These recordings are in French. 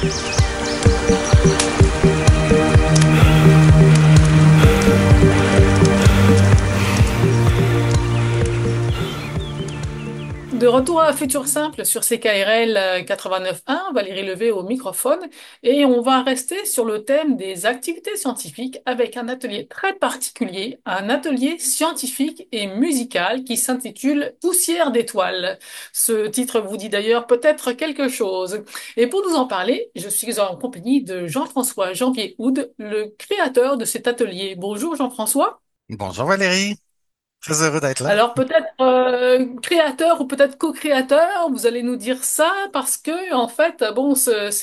De retour à Futur Simple sur CKRL 89.1, Valérie Levé au microphone, et on va rester sur le thème des activités scientifiques avec un atelier très particulier, un atelier scientifique et musical qui s'intitule Poussière d'étoiles. Ce titre vous dit d'ailleurs peut-être quelque chose. Et pour nous en parler, je suis en compagnie de Jean-François Janvier-Houde, le créateur de cet atelier. Bonjour Jean-François. Bonjour Valérie, très heureux d'être là. Alors peut-être créateur ou peut-être co-créateur, vous allez nous dire ça parce que en fait, bon,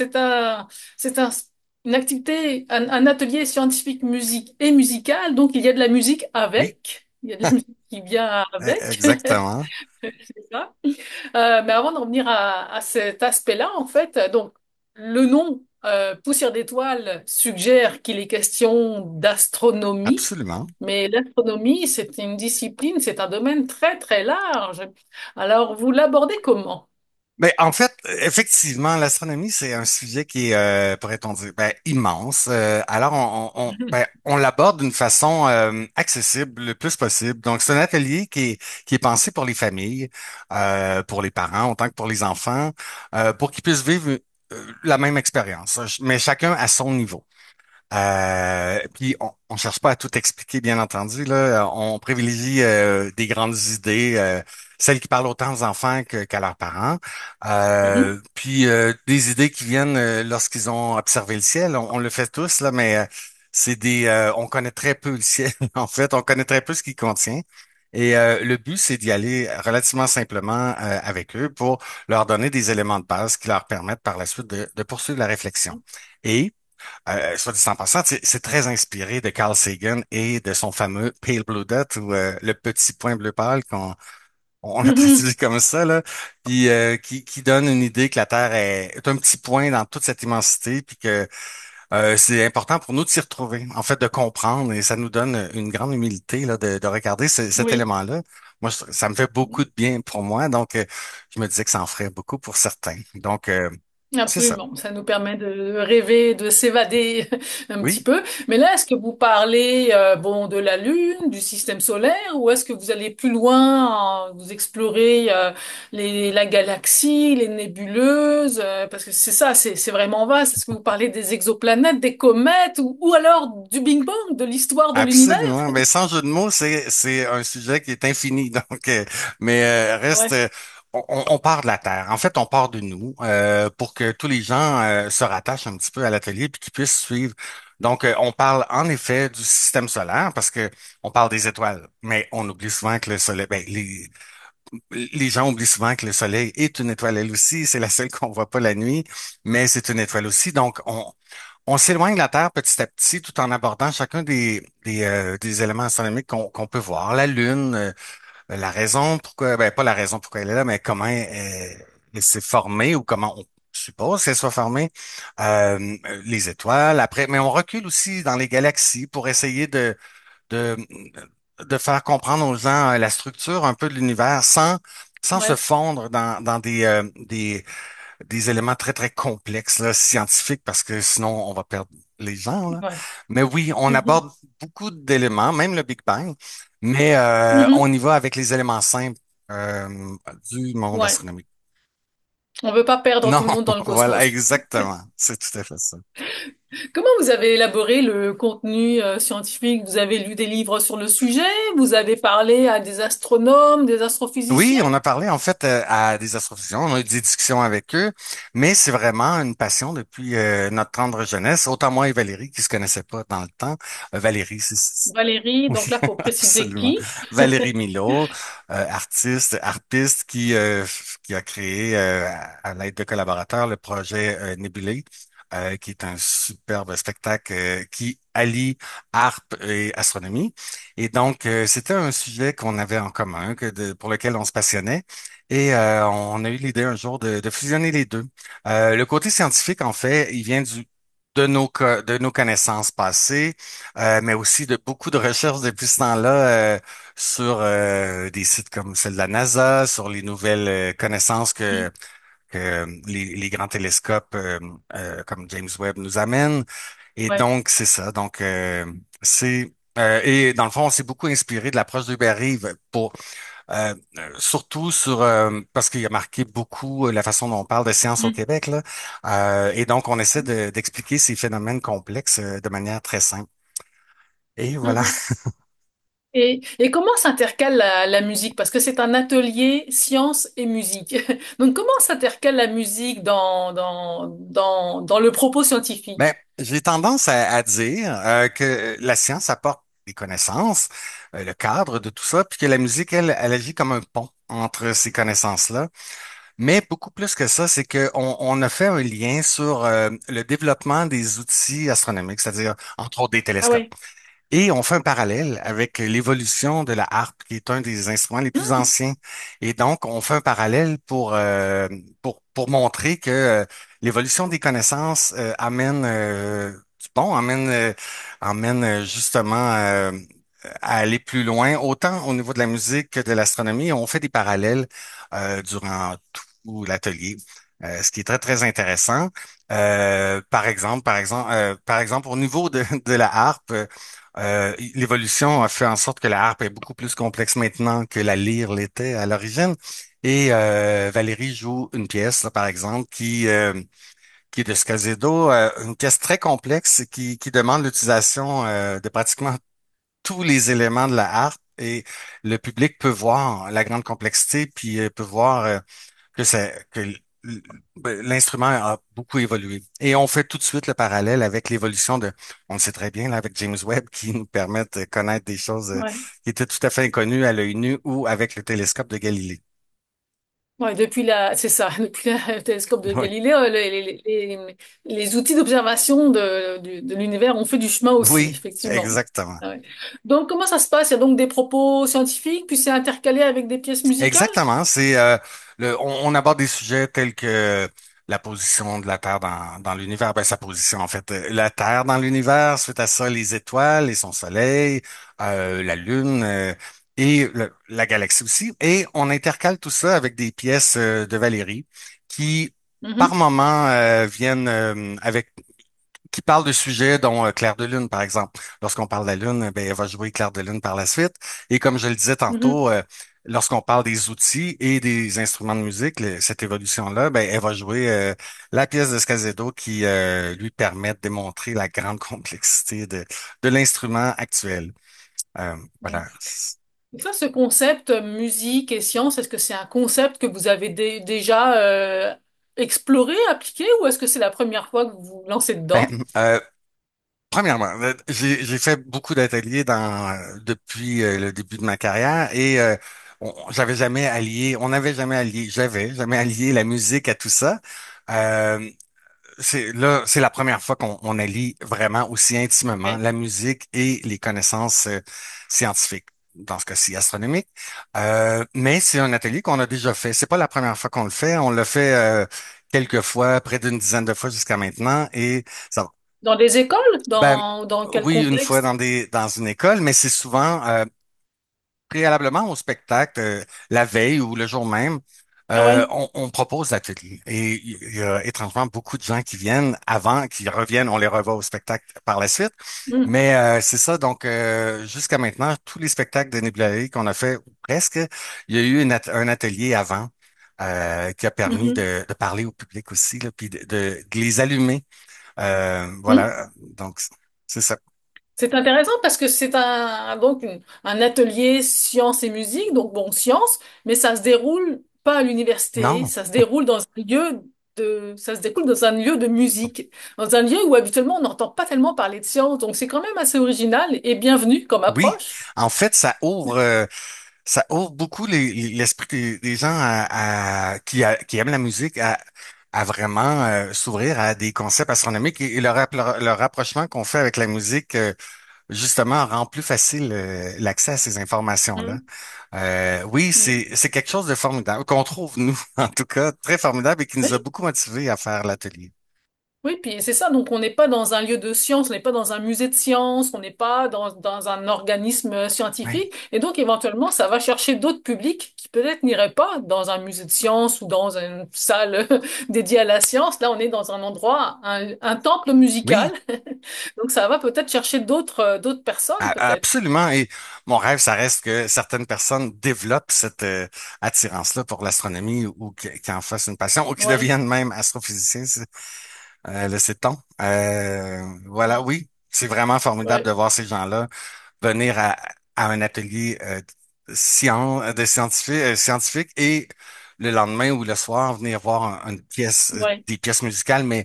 c'est un, une activité, un atelier scientifique musique et musical, donc il y a de la musique Oui, avec, il y a de la musique qui vient avec, exactement. c'est ça. Mais avant de revenir à cet aspect-là, en fait, donc le nom Poussière d'étoiles suggère qu'il est question d'astronomie, Absolument. mais l'astronomie, c'est une discipline, c'est un domaine très très large. Alors, vous l'abordez comment? Mais en fait, effectivement, l'astronomie, c'est un sujet qui est, pourrait-on dire, immense. Alors, on l'aborde d'une façon accessible le plus possible. Donc, c'est un atelier qui est pensé pour les familles, pour les parents, autant que pour les enfants, pour qu'ils puissent vivre la même expérience, mais chacun à son niveau. Puis on cherche pas à tout expliquer, bien entendu. Là, on privilégie des grandes idées, celles qui parlent autant aux enfants qu'à leurs parents. Mhm. Puis des idées qui viennent lorsqu'ils ont observé le ciel. On le fait tous là, mais on connaît très peu le ciel. En fait, on connaît très peu ce qu'il contient. Et le but, c'est d'y aller relativement simplement avec eux pour leur donner des éléments de base qui leur permettent par la suite de poursuivre la réflexion. Et soit dit en passant, c'est très inspiré de Carl Sagan et de son fameux Pale Blue Dot ou le petit point bleu pâle qu'on a Mhm. traduit comme ça là, puis qui donne une idée que la Terre est un petit point dans toute cette immensité, puis que c'est important pour nous de s'y retrouver, en fait, de comprendre, et ça nous donne une grande humilité là de regarder cet Oui. élément-là. Moi, ça me fait beaucoup de bien pour moi, donc je me disais que ça en ferait beaucoup pour certains. Donc c'est ça. Absolument, ça nous permet de rêver, de s'évader un petit Oui. peu. Mais là, est-ce que vous parlez bon de la Lune, du système solaire, ou est-ce que vous allez plus loin, vous explorez la galaxie, les nébuleuses, parce que c'est ça, c'est vraiment vaste. Est-ce que vous parlez des exoplanètes, des comètes, ou alors du Big Bang, de l'histoire de l'univers? Absolument, mais sans jeu de mots, c'est un sujet qui est infini. Donc, mais reste, Ouais. on part de la Terre. En fait, on part de nous pour que tous les gens se rattachent un petit peu à l'atelier puis qu'ils puissent suivre. Donc, on parle en effet du système solaire parce que on parle des étoiles, mais on oublie souvent que le Soleil, les gens oublient souvent que le Soleil est une étoile elle aussi. C'est la seule qu'on voit pas la nuit, mais c'est une étoile aussi. Donc, on s'éloigne de la Terre petit à petit tout en abordant chacun des éléments astronomiques qu'on peut voir. La Lune, la raison pourquoi, pas la raison pourquoi elle est là, mais comment elle s'est formée ou comment on suppose qu'elle soit formée. Les étoiles, après, mais on recule aussi dans les galaxies pour essayer de, de faire comprendre aux gens la structure un peu de l'univers sans se Ouais. fondre dans des éléments très, très complexes, là, scientifiques, parce que sinon, on va perdre les gens, là. Ouais. Mais oui, on Mhm. aborde beaucoup d'éléments, même le Big Bang, mais Mhm. on y va avec les éléments simples du monde Ouais. astronomique. On veut pas perdre Non, tout le monde dans le voilà, cosmos. exactement. C'est tout à fait ça. Comment vous avez élaboré le contenu scientifique? Vous avez lu des livres sur le sujet? Vous avez parlé à des astronomes, des Oui, astrophysiciens? on a parlé en fait à des astrophysiciens, on a eu des discussions avec eux, mais c'est vraiment une passion depuis notre tendre jeunesse. Autant moi et Valérie qui se connaissaient pas dans le temps. Valérie, Valérie, oui, donc là, faut préciser absolument. qui? Valérie Milo, artiste, harpiste qui a créé à l'aide de collaborateurs le projet Nébulée, qui est un superbe spectacle qui allie harpe et astronomie. Et donc, c'était un sujet qu'on avait en commun, pour lequel on se passionnait. Et on a eu l'idée un jour de fusionner les deux. Le côté scientifique, en fait, il vient de nos connaissances passées, mais aussi de beaucoup de recherches depuis ce temps-là sur des sites comme celle de la NASA, sur les nouvelles connaissances que les grands télescopes comme James Webb nous amènent. Et Ouais. donc, c'est ça. Donc, et dans le fond, on s'est beaucoup inspiré de l'approche de Berry pour surtout sur parce qu'il a marqué beaucoup la façon dont on parle de science au Mm. Québec, là. Et donc, on essaie d'expliquer ces phénomènes complexes de manière très simple. Et voilà. Mhm. Et comment s'intercale la musique? Parce que c'est un atelier science et musique. Donc comment s'intercale la musique dans le propos scientifique? Ben, j'ai tendance à dire que la science apporte des connaissances, le cadre de tout ça, puis que la musique, elle agit comme un pont entre ces connaissances-là. Mais beaucoup plus que ça, c'est on a fait un lien sur le développement des outils astronomiques, c'est-à-dire entre autres des Ah télescopes. ouais. Et on fait un parallèle avec l'évolution de la harpe, qui est un des instruments les plus Mm. anciens. Et donc, on fait un parallèle pour montrer que l'évolution des connaissances amène du bon, amène justement à aller plus loin, autant au niveau de la musique que de l'astronomie. On fait des parallèles durant tout l'atelier, ce qui est très, très intéressant. Par exemple, au niveau de la harpe, l'évolution a fait en sorte que la harpe est beaucoup plus complexe maintenant que la lyre l'était à l'origine. Et Valérie joue une pièce, là, par exemple, qui est de Scazedo, une pièce très complexe qui demande l'utilisation de pratiquement tous les éléments de la harpe. Et le public peut voir la grande complexité, puis peut voir que l'instrument a beaucoup évolué. Et on fait tout de suite le parallèle avec l'évolution on le sait très bien, là, avec James Webb, qui nous permet de connaître des choses Ouais. qui étaient tout à fait inconnues à l'œil nu ou avec le télescope de Galilée. Ouais, c'est ça, depuis le télescope de Oui, Galilée, les outils d'observation de l'univers ont fait du chemin aussi, oui, effectivement. exactement. Ah ouais. Donc, comment ça se passe? Il y a donc des propos scientifiques, puis c'est intercalé avec des pièces musicales? Exactement. On aborde des sujets tels que la position de la Terre dans l'univers, ben, sa position en fait, la Terre dans l'univers, suite à ça, les étoiles et son soleil, la Lune et la galaxie aussi. Et on intercale tout ça avec des pièces de Valérie qui, par Mhm, moment, viennent avec qui parle de sujets dont Clair de Lune, par exemple. Lorsqu'on parle de la Lune, ben, elle va jouer Clair de Lune par la suite. Et comme je le disais mhm. tantôt, lorsqu'on parle des outils et des instruments de musique, cette évolution-là, ben, elle va jouer la pièce de Scazedo qui lui permet de démontrer la grande complexité de l'instrument actuel. Ouais. Voilà. Et ça, ce concept musique et science, est-ce que c'est un concept que vous avez déjà exploré, appliqué, ou est-ce que c'est la première fois que vous vous lancez Ben, dedans? premièrement, j'ai fait beaucoup d'ateliers depuis le début de ma carrière et j'avais jamais allié la musique à tout ça. Euh, c'est la première fois qu'on allie vraiment aussi intimement Ouais. la musique et les connaissances scientifiques, dans ce cas-ci astronomiques. Mais c'est un atelier qu'on a déjà fait. C'est pas la première fois qu'on le fait. On l'a fait quelques fois, près d'une dizaine de fois jusqu'à maintenant, et ça, Dans des écoles? ben, Dans quel oui, une fois contexte? dans une école, mais c'est souvent préalablement au spectacle, la veille ou le jour même, Ah ouais. on propose l'atelier. Et il y a étrangement beaucoup de gens qui viennent avant, qui reviennent, on les revoit au spectacle par la suite. Hmm. Mais c'est ça, donc jusqu'à maintenant, tous les spectacles de Nibularie qu'on a fait, ou presque, il y a eu un atelier avant qui a permis Mhm. de parler au public aussi, là, puis de les allumer. Hmm. Voilà, donc c'est ça. C'est intéressant parce que c'est un atelier sciences et musique, donc bon, science, mais ça se déroule pas à l'université, Non, ça se déroule dans un lieu ça se déroule dans un lieu de musique, dans un lieu où habituellement on n'entend pas tellement parler de science, donc c'est quand même assez original et bienvenu comme oui, approche. en fait, ça ouvre beaucoup l'esprit des gens qui aiment la musique à vraiment s'ouvrir à des concepts astronomiques et le rapprochement qu'on fait avec la musique, justement, rend plus facile l'accès à ces informations-là. Hmm. Oui, Hmm. c'est quelque chose de formidable, qu'on trouve, nous, en tout cas, très formidable et qui nous a beaucoup motivés à faire l'atelier. Oui, puis c'est ça, donc on n'est pas dans un lieu de science, on n'est pas dans un musée de sciences, on n'est pas dans un organisme Oui, scientifique, et donc éventuellement ça va chercher d'autres publics qui peut-être n'iraient pas dans un musée de sciences ou dans une salle dédiée à la science. Là, on est dans un endroit, un temple musical, oui. donc ça va peut-être chercher d'autres personnes, peut-être. Absolument. Et mon rêve, ça reste que certaines personnes développent cette attirance-là pour l'astronomie ou qui en fassent une passion ou qui Oui, deviennent même astrophysiciens, le sait-on. Voilà, oui, c'est vraiment formidable de oui, voir ces gens-là venir à un atelier scientifique et le lendemain ou le soir venir voir une pièce, oui. des pièces musicales, mais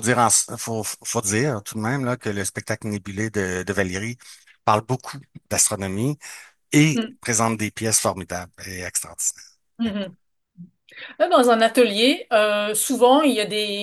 faut dire tout de même là, que le spectacle nébuleux de Valérie parle beaucoup d'astronomie et Mm, présente des pièces formidables et extraordinaires. mhm. Là, dans un atelier, souvent, il y a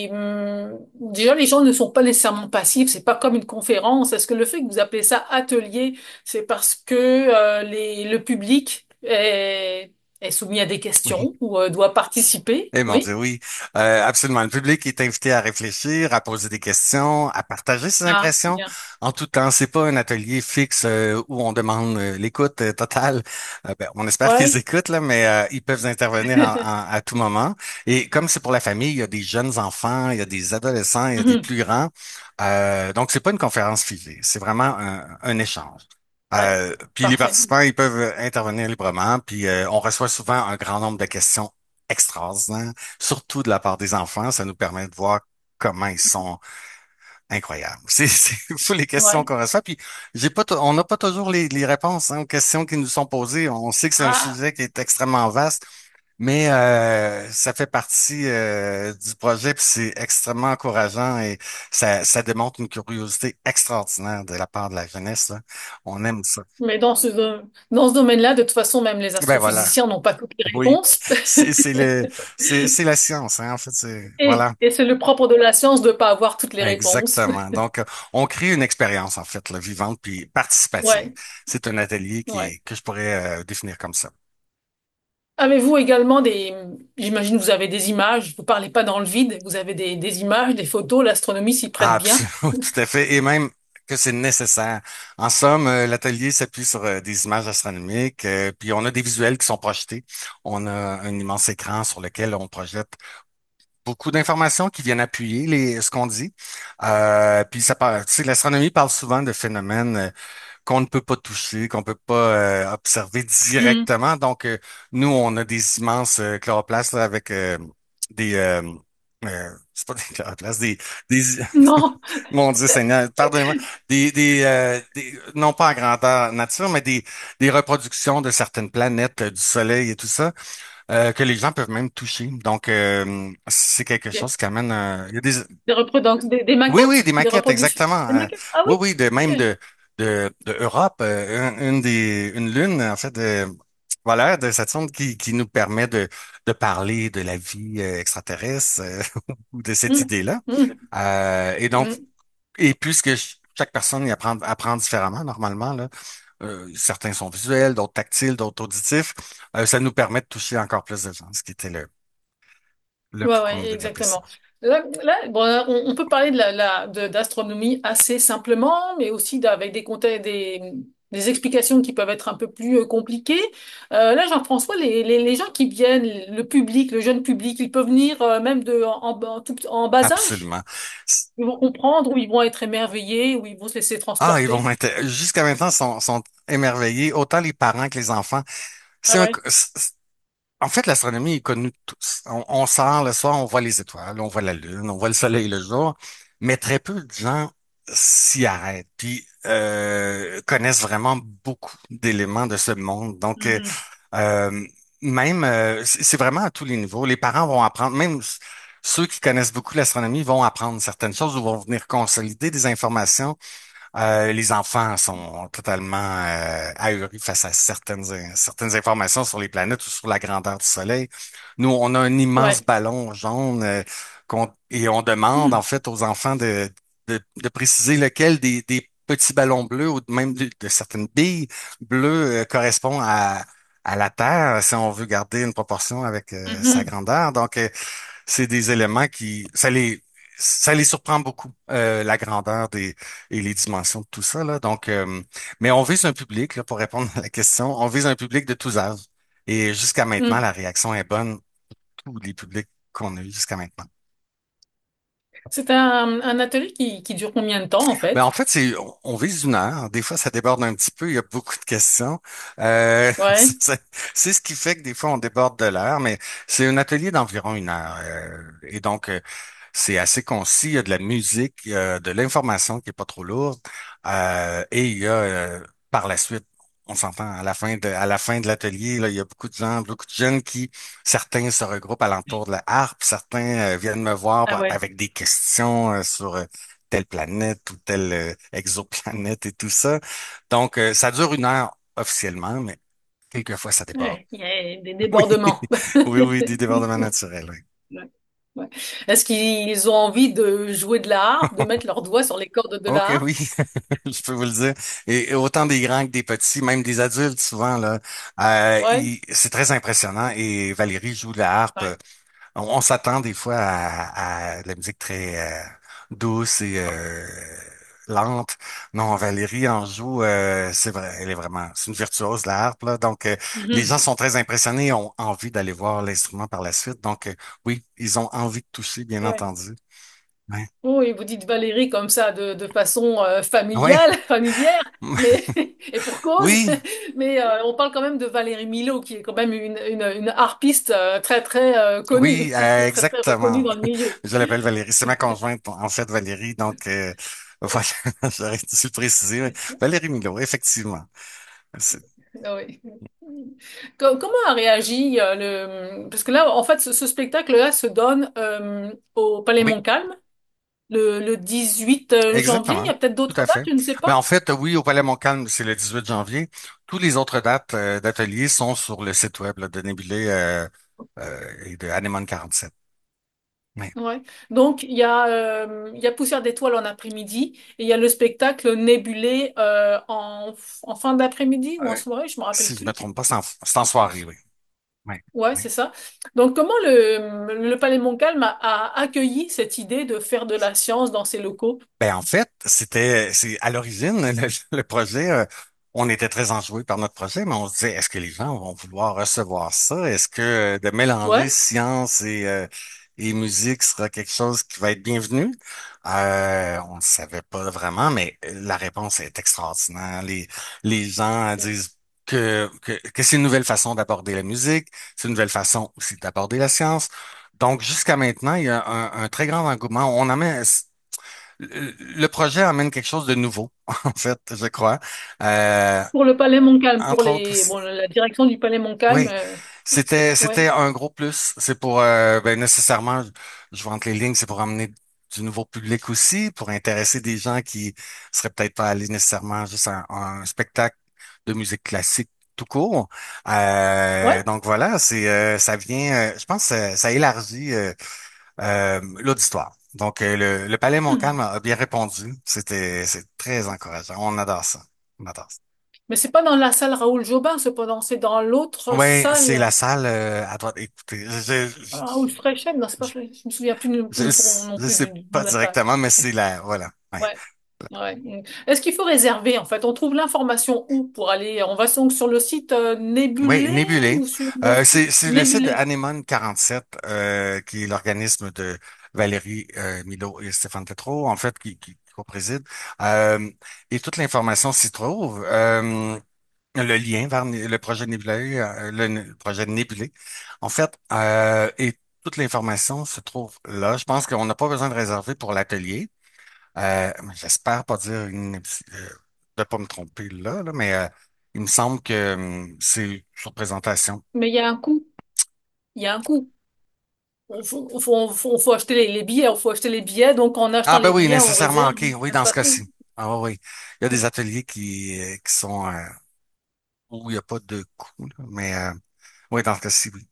déjà, les gens ne sont pas nécessairement passifs, c'est pas comme une conférence. Est-ce que le fait que vous appelez ça atelier, c'est parce que le public est soumis à des Oui. questions ou doit participer? Eh mon Oui? Dieu, oui, absolument. Le public est invité à réfléchir, à poser des questions, à partager ses Ah, impressions. bien. En tout temps, c'est pas un atelier fixe où on demande l'écoute totale. Ben, on espère qu'ils Ouais. écoutent là, mais ils peuvent intervenir à tout moment. Et comme c'est pour la famille, il y a des jeunes enfants, il y a des adolescents, il y a des Mhm. plus grands. Donc c'est pas une conférence figée, c'est vraiment un échange. Ouais. Puis les Parfait. participants, ils peuvent intervenir librement. Puis on reçoit souvent un grand nombre de questions extraordinaire, surtout de la part des enfants. Ça nous permet de voir comment ils sont incroyables. C'est fou les questions Ouais. qu'on reçoit. Puis on n'a pas toujours les réponses aux questions qui nous sont posées. On sait que c'est un Ah, sujet qui est extrêmement vaste, mais ça fait partie du projet. Puis c'est extrêmement encourageant et ça démontre une curiosité extraordinaire de la part de la jeunesse, là. On aime ça. mais dans ce domaine-là, de toute façon, même les Ben voilà. astrophysiciens n'ont pas toutes les Oui, réponses. c'est la science, hein, en fait, c'est Et, voilà. et c'est le propre de la science de ne pas avoir toutes les réponses. Exactement. Donc, on crée une expérience, en fait, là, vivante puis participative. Ouais, C'est un atelier ouais. que je pourrais définir comme ça. Avez-vous également j'imagine que vous avez des images, vous parlez pas dans le vide, vous avez des images, des photos, l'astronomie s'y prête bien. Absolument, tout à fait. Et même que c'est nécessaire. En somme, l'atelier s'appuie sur des images astronomiques, puis on a des visuels qui sont projetés. On a un immense écran sur lequel on projette beaucoup d'informations qui viennent appuyer ce qu'on dit. Puis tu sais, l'astronomie parle souvent de phénomènes qu'on ne peut pas toucher, qu'on peut pas observer Hmm. directement. Donc, nous, on a des immenses chloroplastes là, avec des... c'est pas des chloroplastes, des... Non. Mon Dieu Seigneur, pardonnez-moi. Non pas à grandeur nature, mais des reproductions de certaines planètes, du Soleil et tout ça, que les gens peuvent même toucher. Donc, c'est quelque Ok. chose qui amène... il y a des, Des oui, oui, maquettes? des Des maquettes, reproductions? exactement. Des maquettes? Ah oui? Oui, oui, Ok. même de Europe, une lune, en fait, voilà, de Saturne qui nous permet de parler de la vie extraterrestre ou de cette Hmm. idée-là. Hmm. Et donc, Hmm. et puisque chaque personne apprend différemment, normalement, là, certains sont visuels, d'autres tactiles, d'autres auditifs, ça nous permet de toucher encore plus de gens, ce qui était le Ouais, pourquoi on ouais, a développé ça. exactement. Bon, on peut parler d'astronomie assez simplement, mais aussi avec des explications qui peuvent être un peu plus compliquées. Là, Jean-François, les gens qui viennent, le public, le jeune public, ils peuvent venir même en bas âge. Absolument. Ils vont comprendre, ou ils vont être émerveillés, ou ils vont se laisser Ah, ils vont transporter. être, jusqu'à maintenant, sont émerveillés, autant les parents que les enfants. Ah C'est un, ouais? en fait, l'astronomie est connue de tous. On sort le soir, on voit les étoiles, on voit la lune, on voit le soleil le jour, mais très peu de gens s'y arrêtent, puis connaissent vraiment beaucoup d'éléments de ce monde. Donc, Mhm. euh, même, c'est vraiment à tous les niveaux. Les parents vont apprendre, même ceux qui connaissent beaucoup l'astronomie vont apprendre certaines choses ou vont venir consolider des informations. Les enfants sont totalement ahuris face à certaines informations sur les planètes ou sur la grandeur du Soleil. Nous, on a un immense Ouais. ballon jaune et on demande en Mhm. fait aux enfants de préciser lequel des petits ballons bleus ou même de certaines billes bleues correspond à la Terre si on veut garder une proportion avec sa Mhm. grandeur. Donc, c'est des éléments ça les surprend beaucoup, la grandeur et les dimensions de tout ça, là. Donc, mais on vise un public, là, pour répondre à la question, on vise un public de tous âges. Et jusqu'à maintenant, Hmm. la réaction est bonne, tous les publics qu'on a eu jusqu'à maintenant. C'est un atelier qui dure combien de temps en Ben, en fait? fait, on vise 1 heure. Des fois, ça déborde un petit peu. Il y a beaucoup de questions. Ouais. C'est ce qui fait que des fois, on déborde de l'heure, mais c'est un atelier d'environ 1 heure. Et donc, c'est assez concis. Il y a de la musique, il y a de l'information qui est pas trop lourde. Et il y a, par la suite, on s'entend à la fin de l'atelier, là, il y a beaucoup de gens, beaucoup de jeunes certains se regroupent alentour de la harpe, certains viennent me voir Ah ouais. avec des questions sur telle planète ou telle exoplanète et tout ça. Donc, ça dure 1 heure officiellement, mais quelquefois ça déborde. Ouais, il y a des Oui, débordements. oui, oui, des débordements naturels. Oui. Ouais, ouais. Est-ce qu'ils ont envie de jouer de la harpe, de mettre leurs doigts sur les cordes de la OK, harpe? oui, je peux vous le dire. Et autant des grands que des petits, même des adultes souvent, là, Ouais, c'est très impressionnant. Et Valérie joue de la harpe. ouais. On s'attend des fois à de la musique très douce et lente. Non, Valérie en joue, c'est vrai, elle est vraiment, c'est une virtuose de la harpe, là. Donc, les Mhm. gens sont très impressionnés et ont envie d'aller voir l'instrument par la suite. Donc, oui, ils ont envie de toucher, bien Ouais. entendu. Ouais. Oh, et vous dites Valérie comme ça de façon Ouais. familiale, familière, mais et pour cause. Oui, Mais on parle quand même de Valérie Milo, qui est quand même une harpiste très très connue, oui, très très reconnue exactement. dans le milieu. Je l'appelle Valérie. C'est ma conjointe, en fait, Valérie. Donc, voilà, j'aurais dû le préciser. Mais Valérie Milo, effectivement. C'est- Ah oui. Comment a réagi parce que là, en fait, ce spectacle-là se donne au Palais Oui, Montcalm le 18 janvier. Il y exactement. a peut-être Tout d'autres à dates, fait. je ne sais Mais pas. en fait, oui, au Palais Montcalm, c'est le 18 janvier. Toutes les autres dates d'atelier sont sur le site web là, de Nébulé et de Anémone 47. Oui. Ouais. Donc, il y a Poussière d'étoiles en après-midi et il y a le spectacle Nébulé en fin d'après-midi ou en Euh, soirée, je me rappelle Si je me plus. trompe pas, c'est en soirée, oui. Oui. Ouais, Oui. c'est ça. Donc, comment le Palais Montcalm a accueilli cette idée de faire de la science dans ses locaux? Ben, en fait, c'est à l'origine, le projet, on était très enjoué par notre projet, mais on se disait, est-ce que les gens vont vouloir recevoir ça? Est-ce que de mélanger Ouais. science et musique sera quelque chose qui va être bienvenu? On ne savait pas vraiment, mais la réponse est extraordinaire. Les gens disent que c'est une nouvelle façon d'aborder la musique, c'est une nouvelle façon aussi d'aborder la science. Donc, jusqu'à maintenant, il y a un très grand engouement. Le projet amène quelque chose de nouveau, en fait, je crois. Euh, Pour le Palais Montcalm, pour Entre autres les, aussi. bon, la direction du Palais Montcalm, Oui, c'était ouais. un gros plus. C'est pour, ben, nécessairement, je vois entre les lignes, c'est pour amener du nouveau public aussi, pour intéresser des gens qui seraient peut-être pas allés nécessairement juste à un spectacle de musique classique tout court. Ouais. Donc voilà, ça vient, je pense, que ça élargit. L'auditoire. Donc, le Palais Hmm. Montcalm a bien répondu. C'est très encourageant. On adore ça. On adore ça. Mais c'est pas dans la salle Raoul Jobin, cependant, c'est dans l'autre Oui, c'est salle. la salle à droite. Écoutez, Raoul Freichen, non, c'est pas, je me souviens plus non je plus sais du nom pas de la salle. directement, mais c'est la, voilà. Ouais. Ouais. Ouais. Est-ce qu'il faut réserver en fait? On trouve l'information où pour aller? On va donc sur le site Oui, Nébulé Nébulé. ou sur le site C'est le site de Nébulé? Anémone 47, qui est l'organisme de Valérie Milo et Stéphane Tétrault, en fait, qui co-préside. Euh, et toute l'information s'y trouve. Le lien vers le projet Nébulé, projet Nébulé. En fait, et toute l'information se trouve là. Je pense qu'on n'a pas besoin de réserver pour l'atelier. Mais j'espère pas dire de pas me tromper là, mais il me semble que c'est sur présentation. Mais il y a un coût. Il y a un coût. Faut acheter les billets. Il faut acheter les billets. Donc en achetant Ah ben les oui, billets, on nécessairement, réserve ok, une oui, place dans ce facile. cas-ci. Ah oui, oui. Il y a des ateliers qui sont où il n'y a pas de coût, là, mais oui, dans ce cas-ci, oui.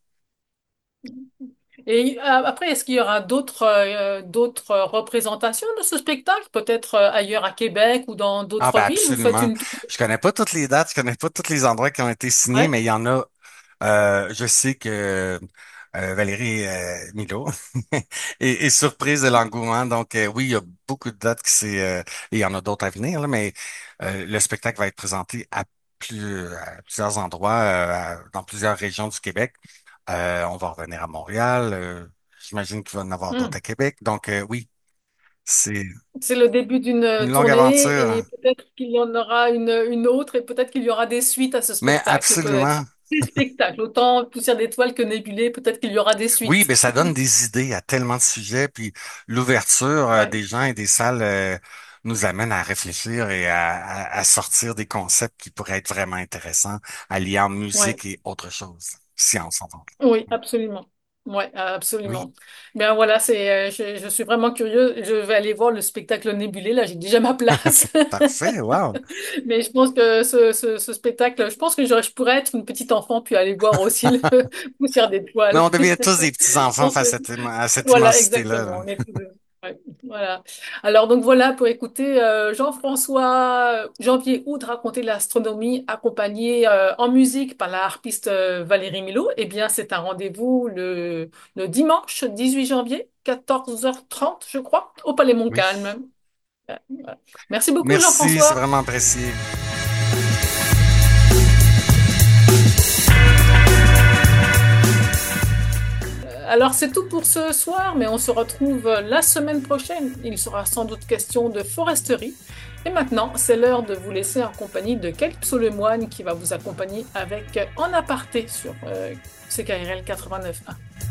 Et après, est-ce qu'il y aura d'autres représentations de ce spectacle? Peut-être ailleurs à Québec ou dans Ah d'autres ben villes? Vous faites absolument. une tournée? Je connais pas toutes les dates, je connais pas tous les endroits qui ont été signés, Ouais. mais il y en a. Je sais que Valérie Milo est surprise de l'engouement. Donc, oui, il y a beaucoup de dates et il y en a d'autres à venir, là, mais le spectacle va être présenté à plusieurs endroits, dans plusieurs régions du Québec. On va revenir à Montréal. J'imagine qu'il va y en avoir d'autres Hmm. à Québec. Donc, oui, c'est C'est le début d'une une longue tournée et aventure. peut-être qu'il y en aura une autre et peut-être qu'il y aura des suites à ce Mais spectacle, peut-être. absolument. Des spectacles, autant Poussière d'étoiles que Nébulé, peut-être qu'il y aura des Oui, suites. ben ça donne des idées à tellement de sujets, puis l'ouverture Ouais, des gens et des salles nous amène à réfléchir et à sortir des concepts qui pourraient être vraiment intéressants, à lier en ouais. musique et autre chose, si on s'entend. Oui, absolument. Oui, Oui, absolument. Bien voilà, je suis vraiment curieux. Je vais aller voir le spectacle Nébulé. Là, j'ai déjà ma place. parfait, wow. Mais je pense que ce spectacle, je pense que je pourrais être une petite enfant puis aller voir aussi le Poussière Mais d'étoiles. on devient tous des Je petits-enfants pense que face à cette voilà, immensité-là, exactement. là. On est tous deux. Ouais, voilà. Alors donc voilà pour écouter Jean-François Janvier Houd raconter l'astronomie accompagné en musique par la harpiste Valérie Milo. Eh bien, c'est un rendez-vous le dimanche 18 janvier, 14h30, je crois, au Palais Oui. Montcalm. Voilà. Merci beaucoup, Merci, c'est Jean-François. vraiment apprécié. Alors c'est tout pour ce soir, mais on se retrouve la semaine prochaine. Il sera sans doute question de foresterie. Et maintenant, c'est l'heure de vous laisser en compagnie de Calypso Lemoine qui va vous accompagner avec En aparté sur CKRL 89.1.